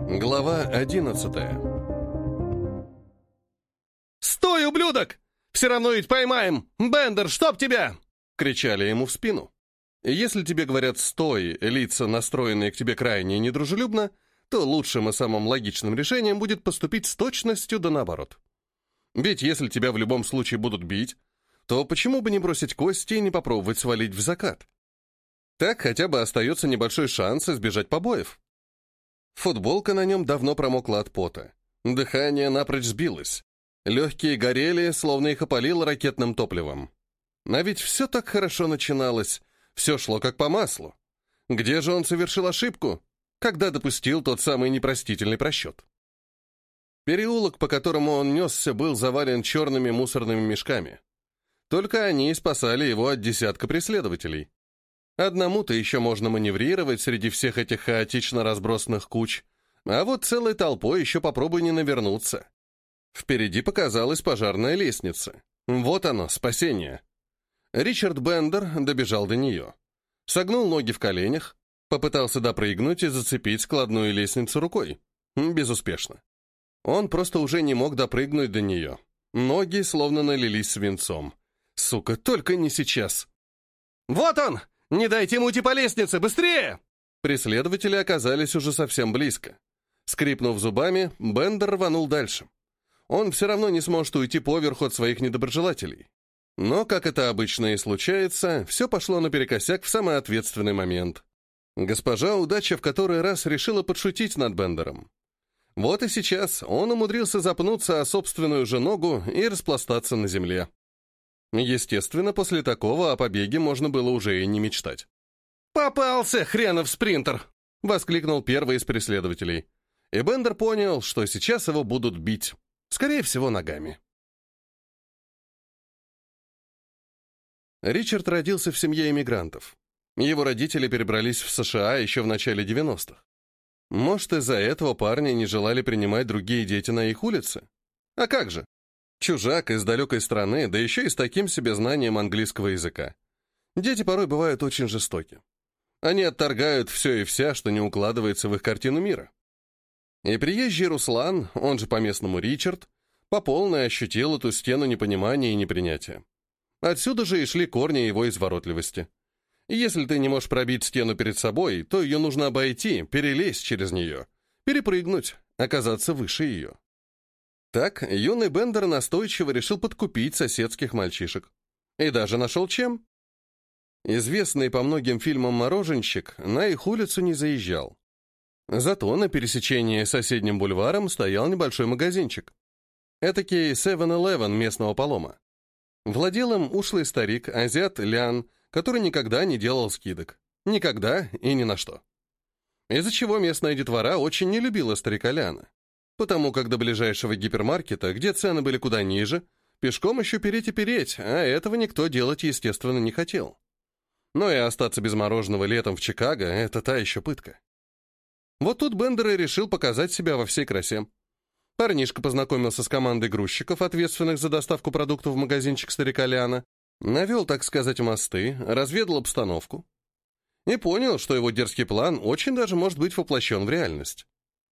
Глава 11. «Стой, ублюдок! Все равно ведь поймаем! Бендер, чтоб тебя!» — кричали ему в спину. Если тебе говорят «стой», лица, настроенные к тебе крайне недружелюбно, то лучшим и самым логичным решением будет поступить с точностью да наоборот. Ведь если тебя в любом случае будут бить, то почему бы не бросить кости и не попробовать свалить в закат? Так хотя бы остается небольшой шанс избежать побоев. Футболка на нем давно промокла от пота. Дыхание напрочь сбилось. Легкие горели, словно их опалило ракетным топливом. А ведь все так хорошо начиналось, все шло как по маслу. Где же он совершил ошибку? Когда допустил тот самый непростительный просчет? Переулок, по которому он несся, был завален черными мусорными мешками. Только они и спасали его от десятка преследователей. Одному-то еще можно маневрировать среди всех этих хаотично разбросанных куч, а вот целой толпой еще попробуй не навернуться. Впереди показалась пожарная лестница. Вот оно, спасение. Ричард Бендер добежал до нее. Согнул ноги в коленях, попытался допрыгнуть и зацепить складную лестницу рукой. Безуспешно. Он просто уже не мог допрыгнуть до нее. Ноги словно налились свинцом. Сука, только не сейчас. «Вот он! Не дайте ему уйти по лестнице! Быстрее!» Преследователи оказались уже совсем близко. Скрипнув зубами, Бендер рванул дальше. Он все равно не сможет уйти поверху от своих недоброжелателей. Но, как это обычно и случается, все пошло наперекосяк в самый ответственный момент. Госпожа Удача в который раз решила подшутить над Бендером. Вот и сейчас он умудрился запнуться о собственную же ногу и распластаться на земле. Естественно, после такого о побеге можно было уже и не мечтать. «Попался, хренов спринтер!» — воскликнул первый из преследователей. И Бендер понял, что сейчас его будут бить. Скорее всего, ногами. Ричард родился в семье иммигрантов. Его родители перебрались в США еще в начале 90-х. Может, из-за этого парни не желали принимать другие дети на их улице? А как же? Чужак из далекой страны, да еще и с таким себе знанием английского языка. Дети порой бывают очень жестоки. Они отторгают все и вся, что не укладывается в их картину мира. И приезжий Руслан, он же по-местному Ричард, по полной ощутил эту стену непонимания и непринятия. Отсюда же и шли корни его изворотливости. Если ты не можешь пробить стену перед собой, то ее нужно обойти, перелезть через нее, перепрыгнуть, оказаться выше ее. Так юный Бендер настойчиво решил подкупить соседских мальчишек. И даже нашел чем. Известный по многим фильмам мороженщик на их улицу не заезжал. Зато на пересечении с соседним бульваром стоял небольшой магазинчик. Этакий 7-Eleven местного полома. Владел им ушлый старик, азиат Лян, который никогда не делал скидок. Никогда и ни на что. Из-за чего местная детвора очень не любила старика Ляна. Потому как до ближайшего гипермаркета, где цены были куда ниже, пешком еще переть и переть, а этого никто делать, естественно, не хотел. Но и остаться без мороженого летом в Чикаго — это та еще пытка. Вот тут Бендер и решил показать себя во всей красе. Парнишка познакомился с командой грузчиков, ответственных за доставку продуктов в магазинчик старика Ляна, навел, так сказать, мосты, разведал обстановку и понял, что его дерзкий план очень даже может быть воплощен в реальность.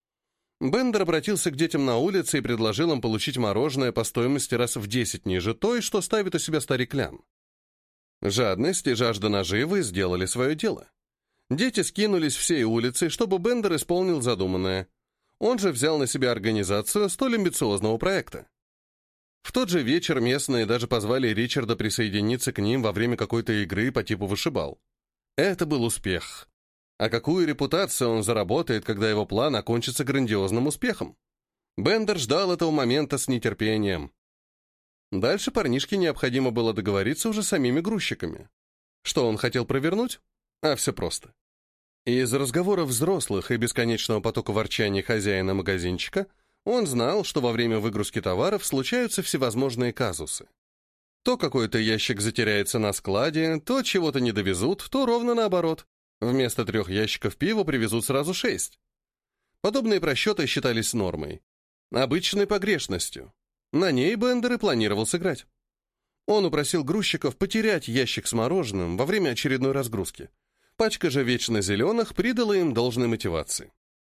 Бендер обратился к детям на улице и предложил им получить мороженое по стоимости раз в 10 ниже той, что ставит у себя старик Лян. Жадность и жажда наживы сделали свое дело. Дети скинулись всей улицей, чтобы Бендер исполнил задуманное. Он же взял на себя организацию столь амбициозного проекта. В тот же вечер местные даже позвали Ричарда присоединиться к ним во время какой-то игры по типу вышибал. Это был успех. А какую репутацию он заработает, когда его план окончится грандиозным успехом? Бендер ждал этого момента с нетерпением. Дальше парнишке необходимо было договориться уже с самими грузчиками. Что он хотел провернуть? А все просто. Из разговоров взрослых и бесконечного потока ворчания хозяина магазинчика он знал, что во время выгрузки товаров случаются всевозможные казусы. То какой-то ящик затеряется на складе, то чего-то не довезут, то ровно наоборот. Вместо 3 ящиков пива привезут сразу 6. Подобные просчеты считались нормой. Обычной погрешностью. На ней Бендер и планировал сыграть. Он упросил грузчиков потерять ящик с мороженым во время очередной разгрузки. Пачка же вечно зеленых придала им должной мотивации.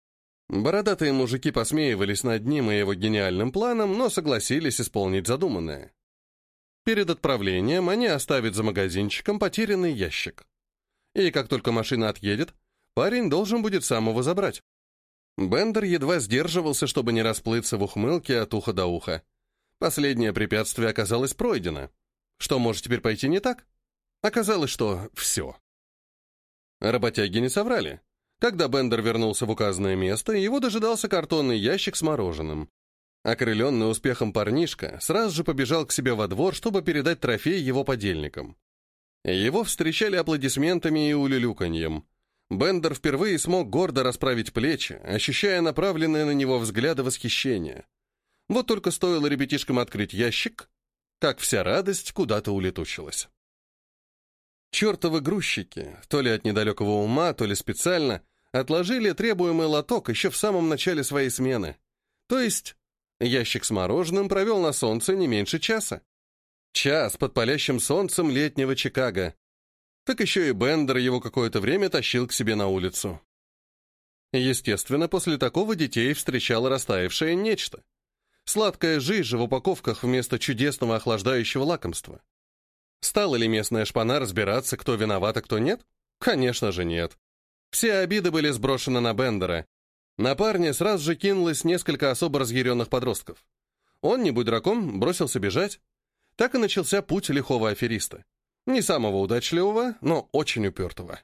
Бородатые мужики посмеивались над ним и его гениальным планом, но согласились исполнить задуманное. Перед отправлением они оставят за магазинчиком потерянный ящик. И как только машина отъедет, парень должен будет сам его забрать. Бендер едва сдерживался, чтобы не расплыться в ухмылке от уха до уха. Последнее препятствие оказалось пройдено. Что может теперь пойти не так? Оказалось, что все. Работяги не соврали. Когда Бендер вернулся в указанное место, его дожидался картонный ящик с мороженым. Окрыленный успехом парнишка сразу же побежал к себе во двор, чтобы передать трофей его подельникам. Его встречали аплодисментами и улюлюканьем. Бендер впервые смог гордо расправить плечи, ощущая направленные на него взгляды восхищения. Вот только стоило ребятишкам открыть ящик, как вся радость куда-то улетучилась. Чертовы грузчики, то ли от недалекого ума, то ли специально, отложили требуемый лоток еще в самом начале своей смены. То есть ящик с мороженым провел на солнце не меньше часа. Час под палящим солнцем летнего Чикаго. Так еще и Бендер его какое-то время тащил к себе на улицу. Естественно, после такого детей встречало растаявшее нечто. Сладкая жижа в упаковках вместо чудесного охлаждающего лакомства. Стала ли местная шпана разбираться, кто виноват, а кто нет? Конечно же нет. Все обиды были сброшены на Бендера. На парня сразу же кинулось несколько особо разъяренных подростков. Он, не будь дураком, бросился бежать. Так и начался путь лихого афериста. Не самого удачливого, но очень упертого.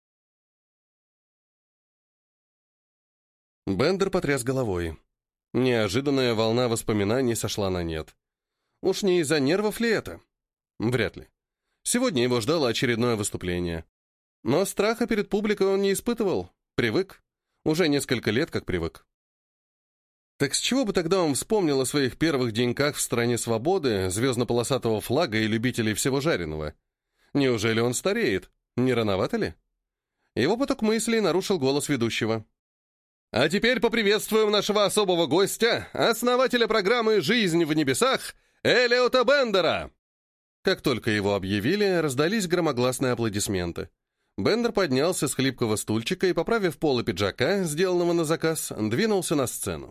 Бендер потряс головой. Неожиданная волна воспоминаний сошла на нет. Уж не из-за нервов ли это? Вряд ли. Сегодня его ждало очередное выступление. Но страха перед публикой он не испытывал. Привык. Уже несколько лет как привык. Так с чего бы тогда он вспомнил о своих первых деньках в стране свободы, звездно-полосатого флага и любителей всего жареного? Неужели он стареет? Не рановато ли? Его поток мыслей нарушил голос ведущего. А теперь поприветствуем нашего особого гостя, основателя программы «Жизнь в небесах» Элиота Бендера. Как только его объявили, раздались громогласные аплодисменты. Бендер поднялся с хлипкого стульчика и, поправив полы пиджака, сделанного на заказ, двинулся на сцену.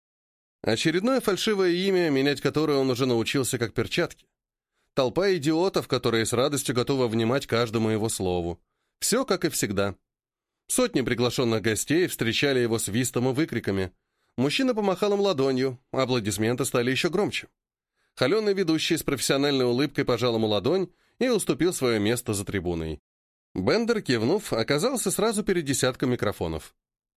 Очередное фальшивое имя, менять которое он уже научился как перчатки. Толпа идиотов, которые с радостью готовы внимать каждому его слову. Все как и всегда. Сотни приглашенных гостей встречали его свистом и выкриками. Мужчина помахал им ладонью, аплодисменты стали еще громче. Холеный ведущий с профессиональной улыбкой пожал ему ладонь и уступил свое место за трибуной. Бендер, кивнув, оказался сразу перед десятком микрофонов.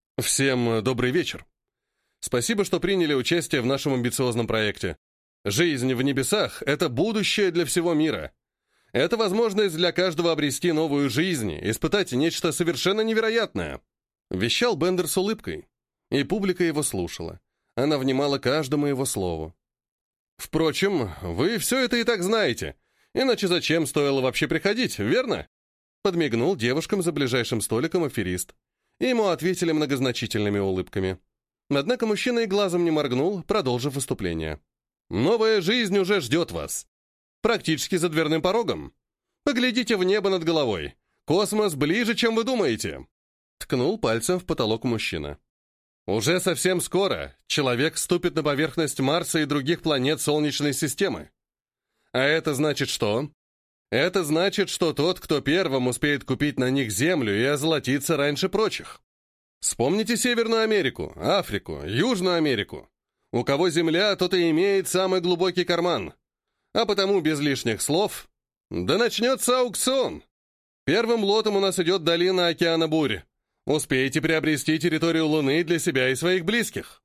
«Всем добрый вечер. Спасибо, что приняли участие в нашем амбициозном проекте. Жизнь в небесах — это будущее для всего мира. Это возможность для каждого обрести новую жизнь, испытать нечто совершенно невероятное», — вещал Бендер с улыбкой. И публика его слушала. Она внимала каждому его слову. «Впрочем, вы все это и так знаете. Иначе зачем стоило вообще приходить, верно?» Подмигнул девушкам за ближайшим столиком аферист. И ему ответили многозначительными улыбками. Однако мужчина и глазом не моргнул, продолжив выступление. «Новая жизнь уже ждет вас. Практически за дверным порогом. Поглядите в небо над головой. Космос ближе, чем вы думаете». Ткнул пальцем в потолок мужчина. «Уже совсем скоро человек вступит на поверхность Марса и других планет Солнечной системы. А это значит что? Это значит, что тот, кто первым успеет купить на них землю и озолотиться раньше прочих. Вспомните Северную Америку, Африку, Южную Америку. У кого земля, тот и имеет самый глубокий карман. А потому без лишних слов. Да начнется аукцион. Первым лотом у нас идет долина океана бурь. Успейте приобрести территорию Луны для себя и своих близких».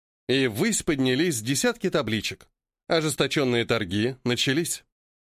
И ввысь поднялись десятки табличек. Ожесточенные торги начались.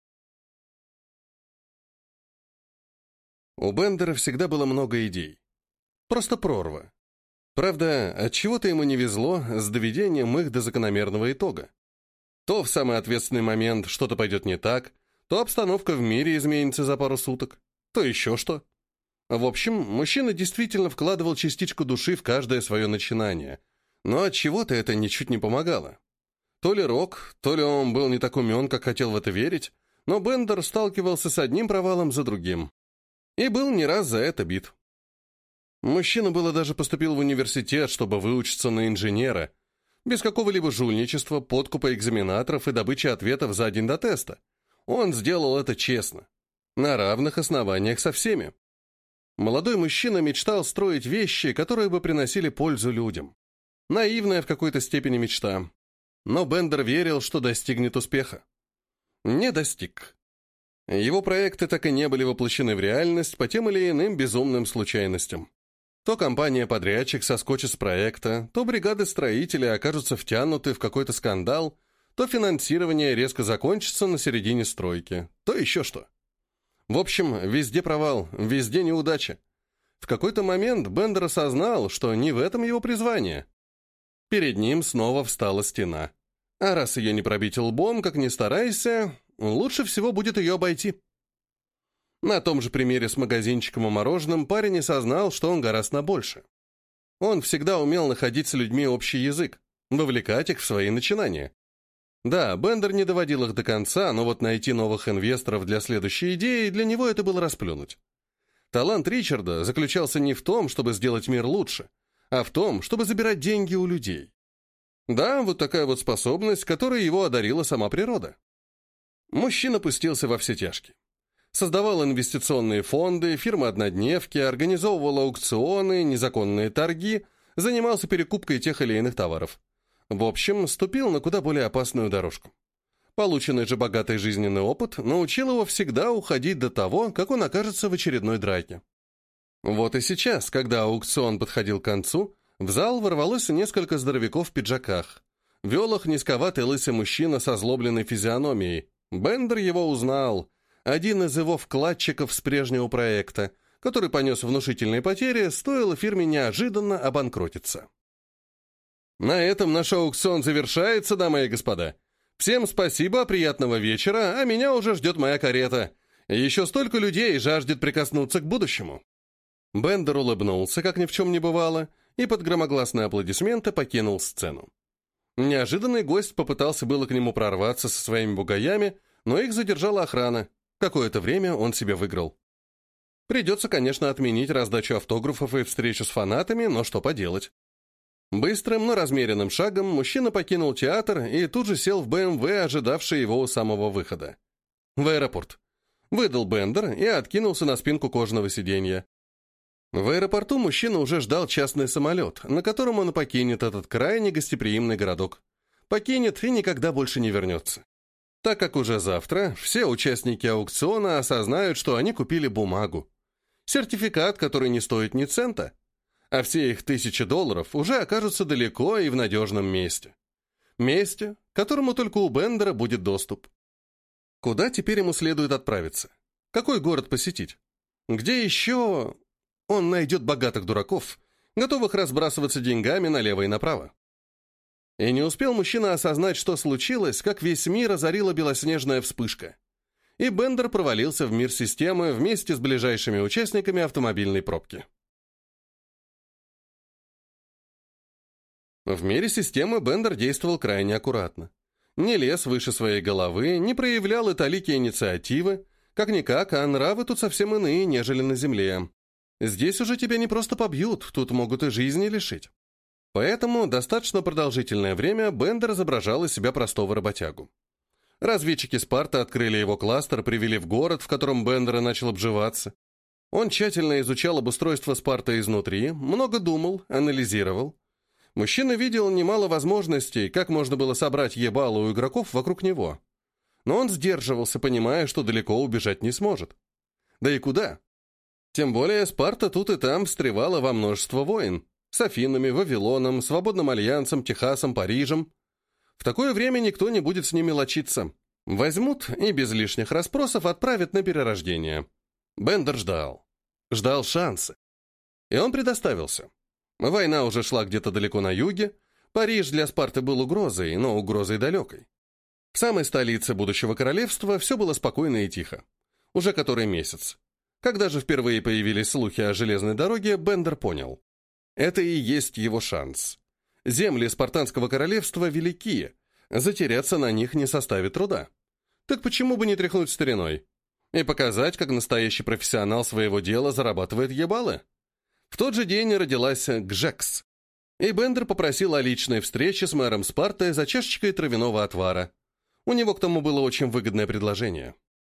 У Бендера всегда было много идей. Просто прорва. Правда, отчего-то ему не везло с доведением их до закономерного итога. То в самый ответственный момент что-то пойдет не так, то обстановка в мире изменится за пару суток, то еще что. В общем, мужчина действительно вкладывал частичку души в каждое свое начинание, но отчего-то это ничуть не помогало. То ли рок, то ли он был не так умен, как хотел в это верить, но Бендер сталкивался с одним провалом за другим. И был не раз за это бит. Мужчина было даже поступил в университет, чтобы выучиться на инженера, без какого-либо жульничества, подкупа экзаменаторов и добычи ответов за день до теста. Он сделал это честно, на равных основаниях со всеми. Молодой мужчина мечтал строить вещи, которые бы приносили пользу людям. Наивная в какой-то степени мечта. Но Бендер верил, что достигнет успеха. Не достиг. Его проекты так и не были воплощены в реальность по тем или иным безумным случайностям. То компания-подрядчик соскочит с проекта, то бригады строителей окажутся втянуты в какой-то скандал, то финансирование резко закончится на середине стройки, то еще что. В общем, везде провал, везде неудача. В какой-то момент Бендер осознал, что не в этом его призвание. Перед ним снова встала стена. А раз ее не пробить лбом, как ни старайся, лучше всего будет ее обойти. На том же примере с магазинчиком и мороженым парень осознал, что он гораздо на больше. Он всегда умел находить с людьми общий язык, вовлекать их в свои начинания. Да, Бендер не доводил их до конца, но вот найти новых инвесторов для следующей идеи, для него это было расплюнуть. Талант Ричарда заключался не в том, чтобы сделать мир лучше, а в том, чтобы забирать деньги у людей. Да, вот такая вот способность, которой его одарила сама природа. Мужчина пустился во все тяжкие. Создавал инвестиционные фонды, фирмы-однодневки, организовывал аукционы, незаконные торги, занимался перекупкой тех или иных товаров. В общем, ступил на куда более опасную дорожку. Полученный же богатый жизненный опыт научил его всегда уходить до того, как он окажется в очередной драке. Вот и сейчас, когда аукцион подходил к концу, в зал ворвалось несколько здоровяков в пиджаках. Вел их низковатый лысый мужчина со озлобленной физиономией. Бендер его узнал. Один из его вкладчиков с прежнего проекта, который понес внушительные потери, стоило фирме неожиданно обанкротиться. На этом наш аукцион завершается, дамы и господа. Всем спасибо, приятного вечера, а меня уже ждет моя карета. Еще столько людей жаждет прикоснуться к будущему. Бендер улыбнулся, как ни в чем не бывало, и под громогласные аплодисменты покинул сцену. Неожиданный гость попытался было к нему прорваться со своими бугаями, но их задержала охрана. Какое-то время он себе выиграл. Придется, конечно, отменить раздачу автографов и встречу с фанатами, но что поделать. Быстрым, но размеренным шагом мужчина покинул театр и тут же сел в БМВ, ожидавший его у самого выхода. В аэропорт. Выдал Бендер и откинулся на спинку кожаного сиденья. В аэропорту мужчина уже ждал частный самолет, на котором он покинет этот крайне гостеприимный городок. Покинет и никогда больше не вернется. Так как уже завтра все участники аукциона осознают, что они купили бумагу. Сертификат, который не стоит ни цента. А все их $1000 уже окажутся далеко и в надежном месте. Месте, к которому только у Бендера будет доступ. Куда теперь ему следует отправиться? Какой город посетить? Где еще он найдет богатых дураков, готовых разбрасываться деньгами налево и направо? И не успел мужчина осознать, что случилось, как весь мир озарила белоснежная вспышка. И Бендер провалился в мир системы вместе с ближайшими участниками автомобильной пробки. В мире системы Бендер действовал крайне аккуратно. Не лез выше своей головы, не проявлял и талики инициативы. Как-никак, а нравы тут совсем иные, нежели на Земле. Здесь уже тебя не просто побьют, тут могут и жизни лишить. Поэтому достаточно продолжительное время Бендер изображал из себя простого работягу. Разведчики Спарта открыли его кластер, привели в город, в котором Бендер начал обживаться. Он тщательно изучал обустройство Спарта изнутри, много думал, анализировал. Мужчина видел немало возможностей, как можно было собрать ебало у игроков вокруг него. Но он сдерживался, понимая, что далеко убежать не сможет. Да и куда? Тем более Спарта тут и там встревала во множество войн. С Афинами, Вавилоном, Свободным Альянсом, Техасом, Парижем. В такое время никто не будет с ними лочиться. Возьмут и без лишних расспросов отправят на перерождение. Бендер ждал. Ждал шанса. И он предоставился. Война уже шла где-то далеко на юге. Париж для Спарты был угрозой, но угрозой далекой. В самой столице будущего королевства все было спокойно и тихо. Уже который месяц. Когда же впервые появились слухи о железной дороге, Бендер понял. Это и есть его шанс. Земли спартанского королевства велики, затеряться на них не составит труда. Так почему бы не тряхнуть стариной? И показать, как настоящий профессионал своего дела зарабатывает ебалы? В тот же день родилась Гжекс, и Бендер попросил о личной встрече с мэром Спарты за чашечкой травяного отвара. У него к тому было очень выгодное предложение.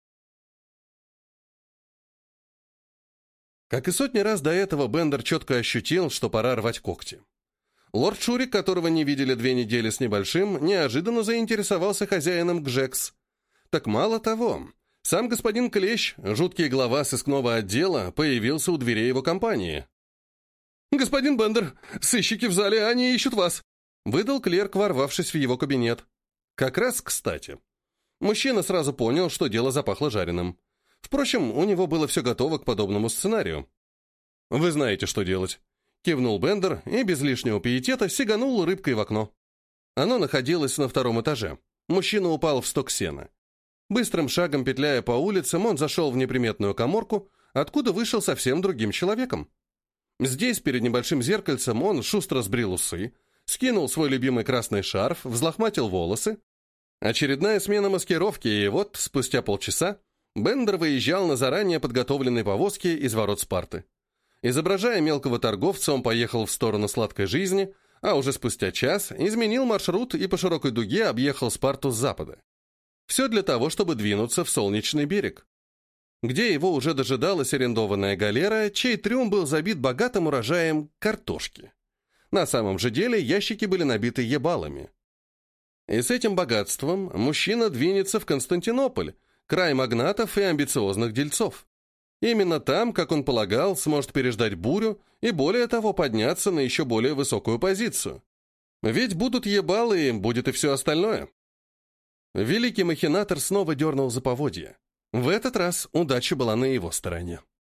Как и сотни раз до этого, Бендер четко ощутил, что пора рвать когти. Лорд Шурик, которого не видели 2 недели с небольшим, неожиданно заинтересовался хозяином Гжекс. Так мало того, сам господин Клещ, жуткий глава сыскного отдела, появился у дверей его компании. «Господин Бендер, сыщики в зале, они ищут вас», — выдал клерк, ворвавшись в его кабинет. Как раз кстати. Мужчина сразу понял, что дело запахло жареным. Впрочем, у него было все готово к подобному сценарию. «Вы знаете, что делать», — кивнул Бендер и без лишнего пиетета сиганул рыбкой в окно. Оно находилось на 2-м этаже. Мужчина упал в сток сена. Быстрым шагом петляя по улицам, он зашел в неприметную каморку, откуда вышел совсем другим человеком. Здесь, перед небольшим зеркальцем, он шустро сбрил усы, скинул свой любимый красный шарф, взлохматил волосы. Очередная смена маскировки, и вот, спустя полчаса, Бендер выезжал на заранее подготовленной повозке из ворот Спарты. Изображая мелкого торговца, он поехал в сторону сладкой жизни, а уже спустя час изменил маршрут и по широкой дуге объехал Спарту с запада. Все для того, чтобы двинуться в Солнечный берег, где его уже дожидалась арендованная галера, чей трюм был забит богатым урожаем картошки. На самом же деле ящики были набиты ебалами. И с этим богатством мужчина двинется в Константинополь, край магнатов и амбициозных дельцов. Именно там, как он полагал, сможет переждать бурю и, более того, подняться на еще более высокую позицию. Ведь будут ебалы, и будет и все остальное. Великий махинатор снова дернул за поводья. В этот раз удача была на его стороне.